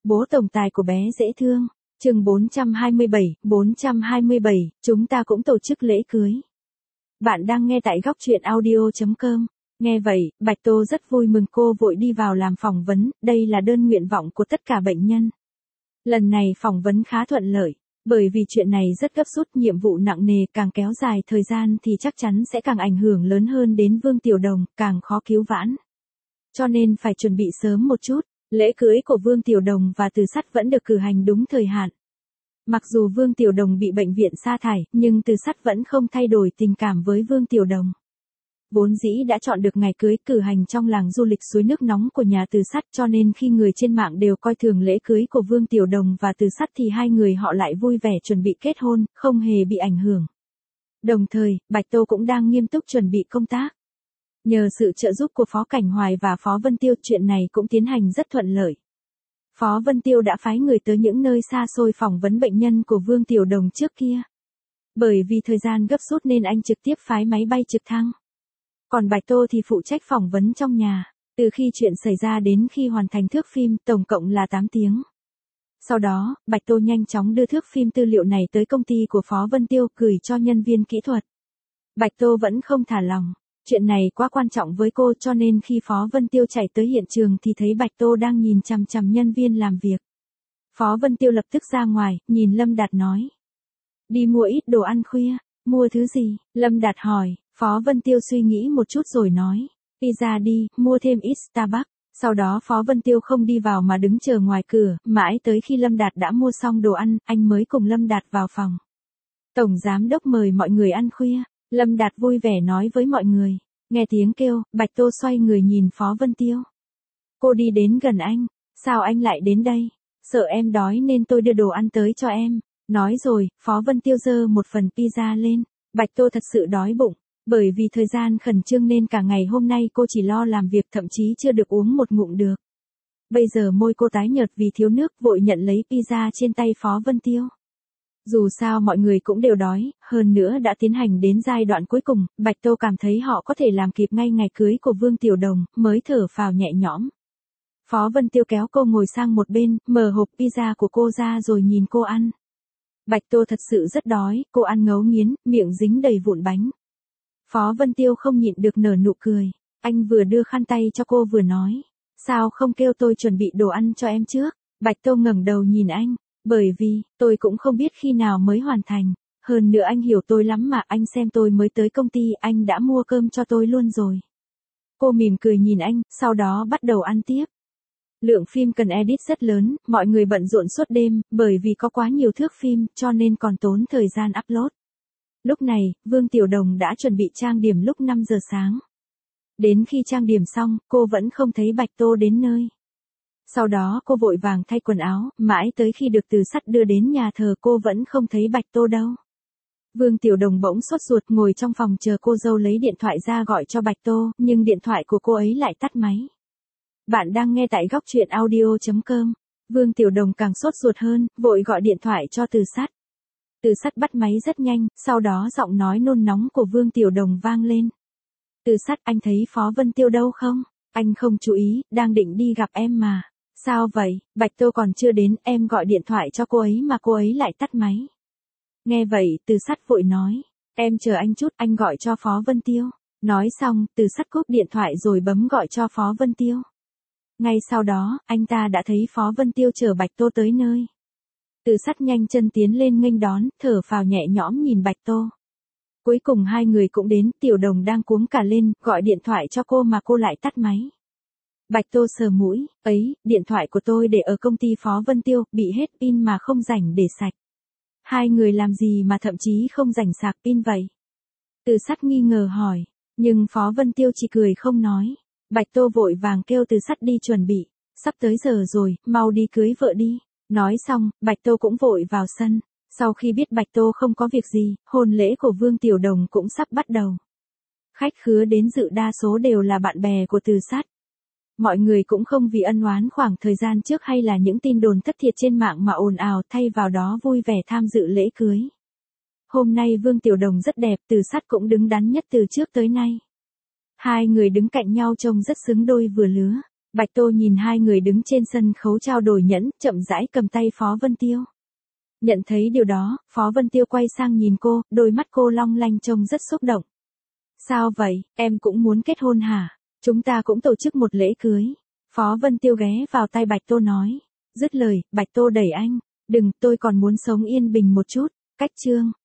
Bố tổng tài của bé dễ thương. Chương 427, chúng ta cũng tổ chức lễ cưới. Bạn đang nghe tại góc truyện audio.com. Nghe vậy, Bạch Tô rất vui mừng, cô vội đi vào làm phỏng vấn, đây là đơn nguyện vọng của tất cả bệnh nhân. Lần này phỏng vấn khá thuận lợi, bởi vì chuyện này rất gấp rút, nhiệm vụ nặng nề, càng kéo dài thời gian thì chắc chắn sẽ càng ảnh hưởng lớn hơn đến Vương Tiểu Đồng, càng khó cứu vãn. Cho nên phải chuẩn bị sớm một chút. Lễ cưới của Vương Tiểu Đồng và Từ Sắt vẫn được cử hành đúng thời hạn. Mặc dù Vương Tiểu Đồng bị bệnh viện sa thải, nhưng Từ Sắt vẫn không thay đổi tình cảm với Vương Tiểu Đồng. Vốn dĩ đã chọn được ngày cưới cử hành trong làng du lịch suối nước nóng của nhà Từ Sắt, cho nên khi người trên mạng đều coi thường lễ cưới của Vương Tiểu Đồng và Từ Sắt thì hai người họ lại vui vẻ chuẩn bị kết hôn, không hề bị ảnh hưởng. Đồng thời, Bạch Tô cũng đang nghiêm túc chuẩn bị công tác. Nhờ sự trợ giúp của Phó Cảnh Hoài và Phó Vân Tiêu, chuyện này cũng tiến hành rất thuận lợi. Phó Vân Tiêu đã phái người tới những nơi xa xôi phỏng vấn bệnh nhân của Vương Tiểu Đồng trước kia. Bởi vì thời gian gấp rút nên anh trực tiếp phái máy bay trực thăng. Còn Bạch Tô thì phụ trách phỏng vấn trong nhà, từ khi chuyện xảy ra đến khi hoàn thành thước phim, tổng cộng là 8 tiếng. Sau đó, Bạch Tô nhanh chóng đưa thước phim tư liệu này tới công ty của Phó Vân Tiêu, gửi cho nhân viên kỹ thuật. Bạch Tô vẫn không thả lỏng. Chuyện này quá quan trọng với cô, cho nên khi Phó Vân Tiêu chạy tới hiện trường thì thấy Bạch Tô đang nhìn chằm chằm nhân viên làm việc. Phó Vân Tiêu lập tức ra ngoài, nhìn Lâm Đạt nói. Đi mua ít đồ ăn khuya. Mua thứ gì? Lâm Đạt hỏi. Phó Vân Tiêu suy nghĩ một chút rồi nói. Pizza đi, mua thêm ít Starbucks. Sau đó Phó Vân Tiêu không đi vào mà đứng chờ ngoài cửa, mãi tới khi Lâm Đạt đã mua xong đồ ăn, anh mới cùng Lâm Đạt vào phòng. Tổng giám đốc mời mọi người ăn khuya. Lâm Đạt vui vẻ nói với mọi người. Nghe tiếng kêu, Bạch Tô xoay người nhìn Phó Vân Tiêu. Cô đi đến gần anh. Sao anh lại đến đây? Sợ em đói nên tôi đưa đồ ăn tới cho em. Nói rồi, Phó Vân Tiêu giơ một phần pizza lên. Bạch Tô thật sự đói bụng. Bởi vì thời gian khẩn trương nên cả ngày hôm nay cô chỉ lo làm việc, thậm chí chưa được uống một ngụm được. Bây giờ môi cô tái nhợt vì thiếu nước, vội nhận lấy pizza trên tay Phó Vân Tiêu. Dù sao mọi người cũng đều đói, hơn nữa đã tiến hành đến giai đoạn cuối cùng, Bạch Tô cảm thấy họ có thể làm kịp ngay ngày cưới của Vương Tiểu Đồng, mới thở phào nhẹ nhõm. Phó Vân Tiêu kéo cô ngồi sang một bên, mở hộp pizza của cô ra rồi nhìn cô ăn. Bạch Tô thật sự rất đói, cô ăn ngấu nghiến, miệng dính đầy vụn bánh. Phó Vân Tiêu không nhịn được nở nụ cười, anh vừa đưa khăn tay cho cô vừa nói. Sao không kêu tôi chuẩn bị đồ ăn cho em trước? Bạch Tô ngẩng đầu nhìn anh. Bởi vì, tôi cũng không biết khi nào mới hoàn thành. Hơn nữa anh hiểu tôi lắm mà, anh xem tôi mới tới công ty, anh đã mua cơm cho tôi luôn rồi. Cô mỉm cười nhìn anh, sau đó bắt đầu ăn tiếp. Lượng phim cần edit rất lớn, mọi người bận rộn suốt đêm, bởi vì có quá nhiều thước phim, cho nên còn tốn thời gian upload. Lúc này, Vương Tiểu Đồng đã chuẩn bị trang điểm lúc 5 giờ sáng. Đến khi trang điểm xong, cô vẫn không thấy Bạch Tô đến nơi. Sau đó cô vội vàng thay quần áo, mãi tới khi được Từ Sắt đưa đến nhà thờ cô vẫn không thấy Bạch Tô đâu. Vương Tiểu Đồng bỗng sốt ruột ngồi trong phòng chờ cô dâu lấy điện thoại ra gọi cho Bạch Tô, nhưng điện thoại của cô ấy lại tắt máy. Bạn đang nghe tại góc truyện audio.com. Vương Tiểu Đồng càng sốt ruột hơn, vội gọi điện thoại cho Từ Sắt. Từ Sắt bắt máy rất nhanh, sau đó giọng nói nôn nóng của Vương Tiểu Đồng vang lên. Từ Sắt, anh thấy Phó Vân Tiêu đâu không? Anh không chú ý, đang định đi gặp em mà. Sao vậy? Bạch Tô còn chưa đến, em gọi điện thoại cho cô ấy mà cô ấy lại tắt máy. Nghe vậy, Từ Sắt vội nói. Em chờ anh chút, anh gọi cho Phó Vân Tiêu. Nói xong, Từ Sắt cúp điện thoại rồi bấm gọi cho Phó Vân Tiêu. Ngay sau đó, anh ta đã thấy Phó Vân Tiêu chở Bạch Tô tới nơi. Từ Sắt nhanh chân tiến lên nghênh đón, thở phào nhẹ nhõm nhìn Bạch Tô. Cuối cùng hai người cũng đến, Tiểu Đồng đang cuống cả lên, gọi điện thoại cho cô mà cô lại tắt máy. Bạch Tô sờ mũi, ấy, điện thoại của tôi để ở công ty Phó Vân Tiêu, bị hết pin mà không rảnh để sạch. Hai người làm gì mà thậm chí không rảnh sạc pin vậy? Từ Sắt nghi ngờ hỏi, nhưng Phó Vân Tiêu chỉ cười không nói. Bạch Tô vội vàng kêu Từ Sắt đi chuẩn bị, sắp tới giờ rồi, mau đi cưới vợ đi. Nói xong, Bạch Tô cũng vội vào sân. Sau khi biết Bạch Tô không có việc gì, hôn lễ của Vương Tiểu Đồng cũng sắp bắt đầu. Khách khứa đến dự đa số đều là bạn bè của Từ Sắt. Mọi người cũng không vì ân oán khoảng thời gian trước hay là những tin đồn thất thiệt trên mạng mà ồn ào, thay vào đó vui vẻ tham dự lễ cưới. Hôm nay Vương Tiểu Đồng rất đẹp, Từ Sắt cũng đứng đắn nhất từ trước tới nay. Hai người đứng cạnh nhau trông rất xứng đôi vừa lứa. Bạch Tô nhìn hai người đứng trên sân khấu trao đổi nhẫn, chậm rãi cầm tay Phó Vân Tiêu. Nhận thấy điều đó, Phó Vân Tiêu quay sang nhìn cô, đôi mắt cô long lanh trông rất xúc động. Sao vậy, em cũng muốn kết hôn hả? Chúng ta cũng tổ chức một lễ cưới. Phó Vân Tiêu ghé vào tai Bạch Tô nói. Dứt lời, Bạch Tô đẩy anh. Đừng, tôi còn muốn sống yên bình một chút. Cách chương.